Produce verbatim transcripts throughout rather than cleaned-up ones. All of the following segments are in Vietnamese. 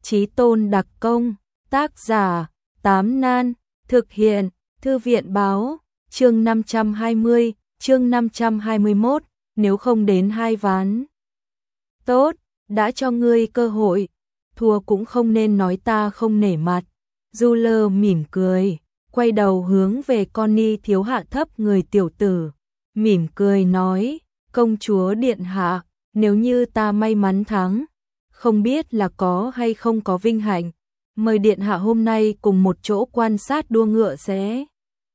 Chí tôn đặc công, tác giả, Tám Nan, thực hiện, Thư viện báo, chương năm trăm hai mươi, chương năm trăm hai mươi mốt, nếu không đến hai ván. Tốt, đã cho ngươi cơ hội, thua cũng không nên nói ta không nể mặt. Ruler mỉm cười, quay đầu hướng về Connie thiếu hạ thấp người tiểu tử, mỉm cười nói, công chúa điện hạ, nếu như ta may mắn thắng, không biết là có hay không có vinh hạnh, mời điện hạ hôm nay cùng một chỗ quan sát đua ngựa sẽ.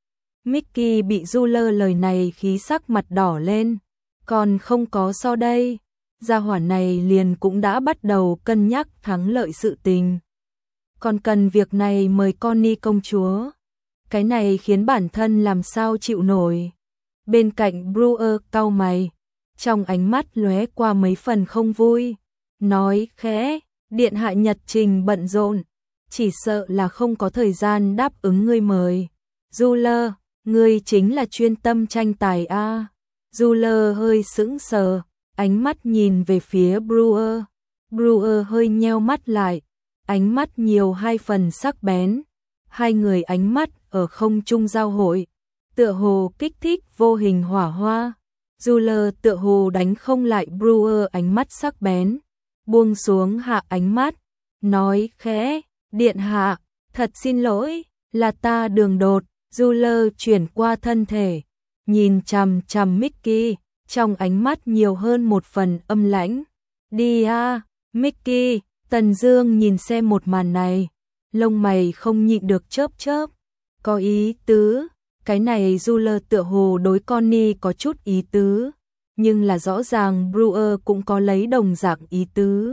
Mickey bị Ruler lời này khí sắc mặt đỏ lên, còn không có so đây, gia hỏa này liền cũng đã bắt đầu cân nhắc thắng lợi sự tình. Còn cần việc này mời Connie công chúa, cái này khiến bản thân làm sao chịu nổi. Bên cạnh Brewer cau mày, trong ánh mắt lóe qua mấy phần không vui, nói khẽ, điện hạ nhật trình bận rộn, chỉ sợ là không có thời gian đáp ứng ngươi mời. Ruler, ngươi chính là chuyên tâm tranh tài a? À? Ruler hơi sững sờ, ánh mắt nhìn về phía Brewer. Brewer hơi nheo mắt lại, ánh mắt nhiều hai phần sắc bén. Hai người ánh mắt ở không trung giao hội, tựa hồ kích thích vô hình hỏa hoa. Ruler tựa hồ đánh không lại Brewer ánh mắt sắc bén, buông xuống hạ ánh mắt, nói khẽ, điện hạ, thật xin lỗi, là ta đường đột. Ruler chuyển qua thân thể, nhìn chằm chằm Mickey, trong ánh mắt nhiều hơn một phần âm lãnh. Đi a, Mickey. Tần Dương nhìn xem một màn này, lông mày không nhịn được chớp chớp, có ý tứ, cái này Ruler tựa hồ đối Connie có chút ý tứ, nhưng là rõ ràng Brewer cũng có lấy đồng dạng ý tứ.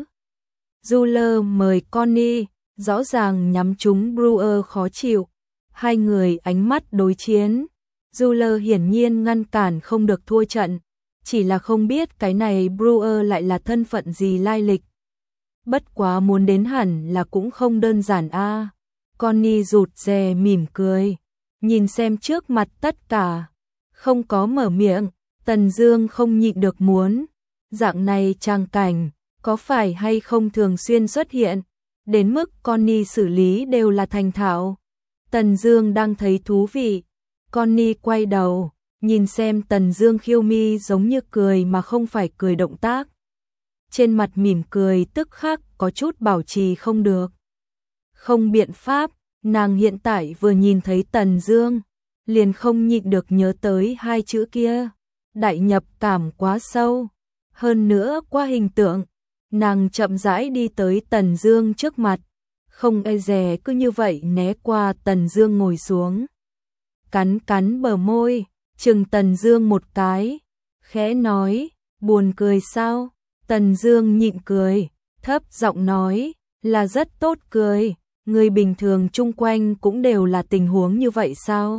Ruler mời Connie, rõ ràng nhắm trúng Brewer khó chịu, hai người ánh mắt đối chiến, Ruler hiển nhiên ngăn cản không được thua trận, chỉ là không biết cái này Brewer lại là thân phận gì lai lịch. Bất quá muốn đến hẳn là cũng không đơn giản a. À. Connie rụt rè mỉm cười, nhìn xem trước mặt tất cả, không có mở miệng. Tần Dương không nhịn được muốn, dạng này trang cảnh có phải hay không thường xuyên xuất hiện, đến mức Connie xử lý đều là thành thạo. Tần Dương đang thấy thú vị, Connie quay đầu, nhìn xem Tần Dương khiêu mi giống như cười mà không phải cười động tác. Trên mặt mỉm cười tức khắc có chút bảo trì không được. Không biện pháp, nàng hiện tại vừa nhìn thấy Tần Dương, liền không nhịn được nhớ tới hai chữ kia, đại nhập cảm quá sâu. Hơn nữa qua hình tượng, nàng chậm rãi đi tới Tần Dương trước mặt, không e dè cứ như vậy né qua Tần Dương ngồi xuống. Cắn cắn bờ môi, chừng Tần Dương một cái, khẽ nói, buồn cười sao? Tần Dương nhịn cười, thấp giọng nói, là rất tốt cười, người bình thường chung quanh cũng đều là tình huống như vậy sao?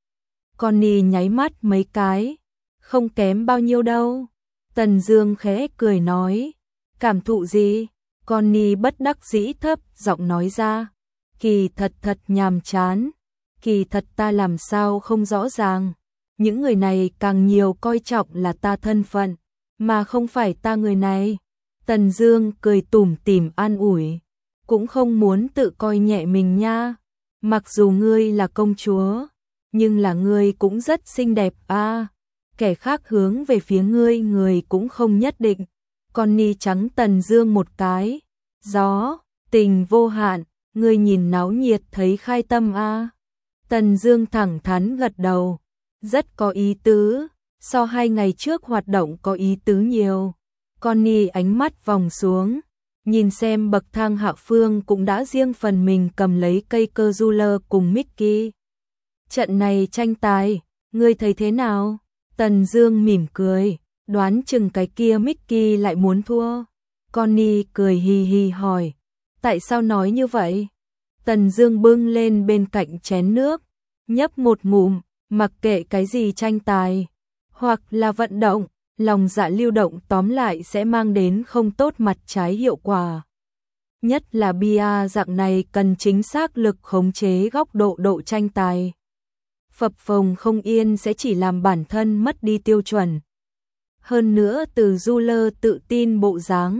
Connie nháy mắt mấy cái, không kém bao nhiêu đâu. Tần Dương khẽ cười nói, cảm thụ gì? Connie bất đắc dĩ thấp giọng nói ra, kỳ thật thật nhàm chán, kỳ thật ta làm sao không rõ ràng, những người này càng nhiều coi trọng là ta thân phận, mà không phải ta người này. Tần Dương cười tủm tỉm an ủi, cũng không muốn tự coi nhẹ mình nha, mặc dù ngươi là công chúa, nhưng là ngươi cũng rất xinh đẹp a, à. Kẻ khác hướng về phía ngươi người cũng không nhất định. Connie trắng Tần Dương một cái, gió, tình vô hạn, ngươi nhìn náo nhiệt thấy khai tâm a. À. Tần Dương thẳng thắn gật đầu, rất có ý tứ, so hai ngày trước hoạt động có ý tứ nhiều. Connie ánh mắt vòng xuống, nhìn xem bậc thang hạ phương cũng đã riêng phần mình cầm lấy cây cơ Ruler cùng Mickey. Trận này tranh tài, ngươi thấy thế nào? Tần Dương mỉm cười, đoán chừng cái kia Mickey lại muốn thua. Connie cười hì hì hỏi, tại sao nói như vậy? Tần Dương bưng lên bên cạnh chén nước, nhấp một ngụm, mặc kệ cái gì tranh tài, hoặc là vận động, lòng dạ lưu động tóm lại sẽ mang đến không tốt mặt trái hiệu quả. Nhất là bia dạng này cần chính xác lực khống chế góc độ độ tranh tài. Phập phồng không yên sẽ chỉ làm bản thân mất đi tiêu chuẩn. Hơn nữa từ Ruler tự tin bộ dáng,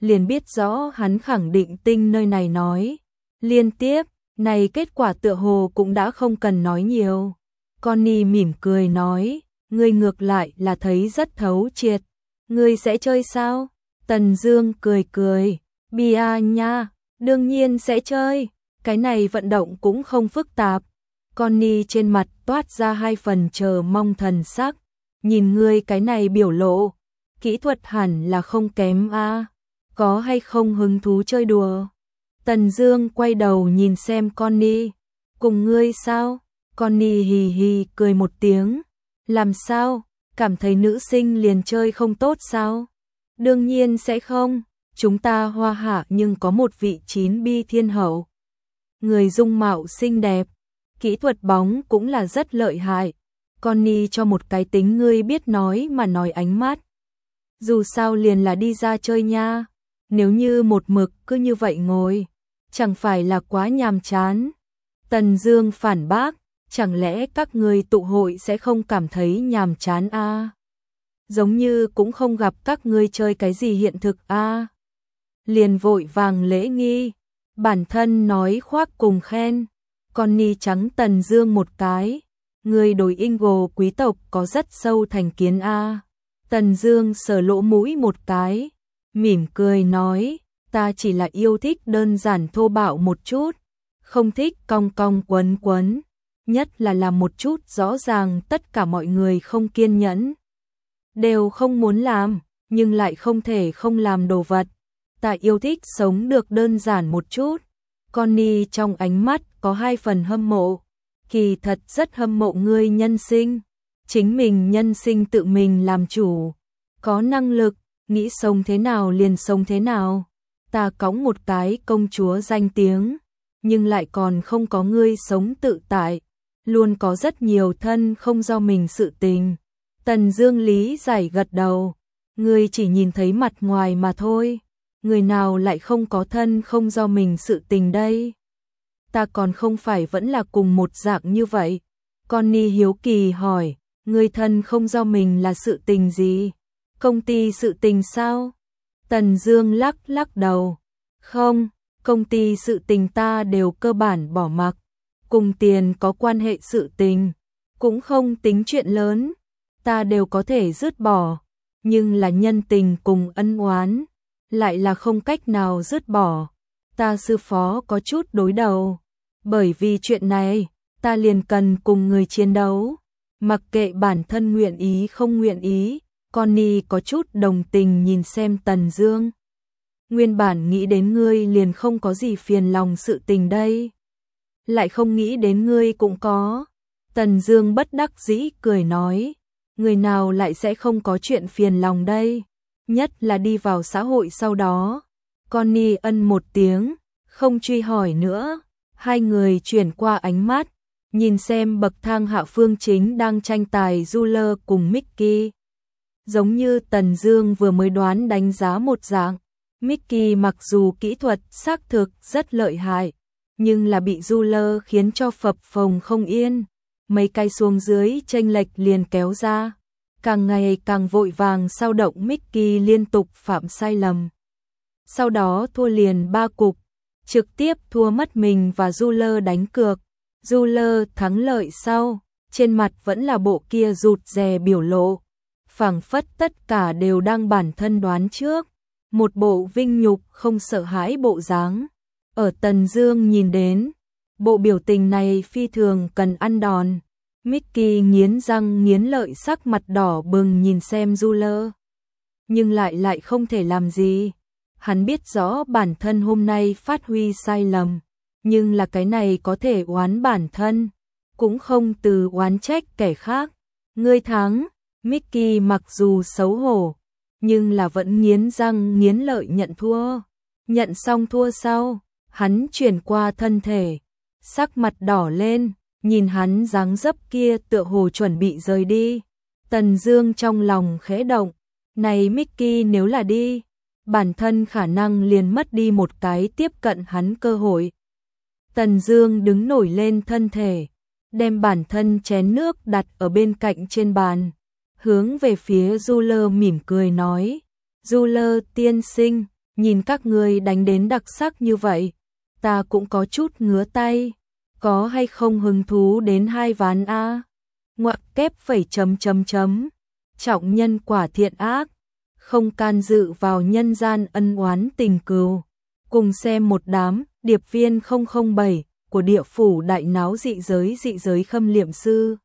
liền biết rõ hắn khẳng định tinh nơi này nói. Liên tiếp, này kết quả tựa hồ cũng đã không cần nói nhiều. Connie mỉm cười nói, ngươi ngược lại là thấy rất thấu triệt. Ngươi sẽ chơi sao? Tần Dương cười cười, bia nha, đương nhiên sẽ chơi, cái này vận động cũng không phức tạp. Connie trên mặt toát ra hai phần chờ mong thần sắc, nhìn ngươi cái này biểu lộ, kỹ thuật hẳn là không kém a, có hay không hứng thú chơi đùa? Tần Dương quay đầu nhìn xem Connie, cùng ngươi sao? Connie hì hì cười một tiếng, làm sao? Cảm thấy nữ sinh liền chơi không tốt sao? Đương nhiên sẽ không, chúng ta Hoa Hạ nhưng có một vị chín bi thiên hậu. Người dung mạo xinh đẹp, kỹ thuật bóng cũng là rất lợi hại. Connie cho một cái tính ngươi biết nói mà nói ánh mắt. Dù sao liền là đi ra chơi nha, nếu như một mực cứ như vậy ngồi, chẳng phải là quá nhàm chán. Tần Dương phản bác, chẳng lẽ các người tụ hội sẽ không cảm thấy nhàm chán a? À? Giống như cũng không gặp các ngươi chơi cái gì hiện thực a. À? Liền vội vàng lễ nghi, bản thân nói khoác cùng khen. Connie trắng Tần Dương một cái, người đối Ingo quý tộc có rất sâu thành kiến a. À? Tần Dương sờ lỗ mũi một cái, mỉm cười nói, ta chỉ là yêu thích đơn giản thô bạo một chút, không thích cong cong quấn quấn, nhất là làm một chút rõ ràng tất cả mọi người không kiên nhẫn, đều không muốn làm, nhưng lại không thể không làm đồ vật. Ta yêu thích sống được đơn giản một chút. Connie trong ánh mắt có hai phần hâm mộ, kỳ thật rất hâm mộ ngươi nhân sinh, chính mình nhân sinh tự mình làm chủ, có năng lực, nghĩ sống thế nào liền sống thế nào. Ta cõng một cái công chúa danh tiếng, nhưng lại còn không có ngươi sống tự tại, luôn có rất nhiều thân không do mình sự tình. Tần Dương lý giải gật đầu, ngươi chỉ nhìn thấy mặt ngoài mà thôi, người nào lại không có thân không do mình sự tình đây. Ta còn không phải vẫn là cùng một dạng như vậy. Connie hiếu kỳ hỏi, ngươi thân không do mình là sự tình gì? Công ty sự tình sao? Tần Dương lắc lắc đầu, không, công ty sự tình ta đều cơ bản bỏ mặc, cùng tiền có quan hệ sự tình, cũng không tính chuyện lớn, ta đều có thể dứt bỏ, nhưng là nhân tình cùng ân oán, lại là không cách nào dứt bỏ. Ta sư phó có chút đối đầu, bởi vì chuyện này, ta liền cần cùng người chiến đấu, mặc kệ bản thân nguyện ý không nguyện ý. Connie có chút đồng tình nhìn xem Tần Dương. Nguyên bản nghĩ đến ngươi liền không có gì phiền lòng sự tình đây, lại không nghĩ đến ngươi cũng có. Tần Dương bất đắc dĩ cười nói, người nào lại sẽ không có chuyện phiền lòng đây, nhất là đi vào xã hội sau đó. Connie ân một tiếng, không truy hỏi nữa. Hai người chuyển qua ánh mắt, nhìn xem bậc thang hạ phương chính đang tranh tài Ruler cùng Mickey. Giống như Tần Dương vừa mới đoán đánh giá một dạng, Mickey mặc dù kỹ thuật xác thực rất lợi hại, nhưng là bị Ruler khiến cho phập phồng không yên, mấy cái xuống dưới chênh lệch liền kéo ra, càng ngày càng vội vàng sao động. Mickey liên tục phạm sai lầm, sau đó thua liền ba cục, trực tiếp thua mất mình và Ruler đánh cược. Ruler thắng lợi sau, trên mặt vẫn là bộ kia rụt rè biểu lộ, phảng phất tất cả đều đang bản thân đoán trước, một bộ vinh nhục không sợ hãi bộ dáng. Ở Tần Dương nhìn đến, bộ biểu tình này phi thường cần ăn đòn. Mickey nghiến răng nghiến lợi, sắc mặt đỏ bừng nhìn xem Ruler, nhưng lại lại không thể làm gì. Hắn biết rõ bản thân hôm nay phát huy sai lầm, nhưng là cái này có thể oán bản thân, cũng không từ oán trách kẻ khác. Ngươi thắng. Mickey mặc dù xấu hổ, nhưng là vẫn nghiến răng nghiến lợi nhận thua. Nhận xong thua sau, hắn chuyển qua thân thể, sắc mặt đỏ lên, nhìn hắn dáng dấp kia tựa hồ chuẩn bị rời đi. Tần Dương trong lòng khẽ động, này Mickey nếu là đi, bản thân khả năng liền mất đi một cái tiếp cận hắn cơ hội. Tần Dương đứng nổi lên thân thể, đem bản thân chén nước đặt ở bên cạnh trên bàn, hướng về phía Ruler mỉm cười nói, Ruler tiên sinh, nhìn các ngươi đánh đến đặc sắc như vậy, ta cũng có chút ngứa tay, có hay không hứng thú đến hai ván a? Ngoặc kép phẩy chấm chấm chấm, trọng nhân quả thiện ác, không can dự vào nhân gian ân oán tình cừu. Cùng xem một đám điệp viên không không bảy của địa phủ đại náo dị giới dị giới khâm liệm sư.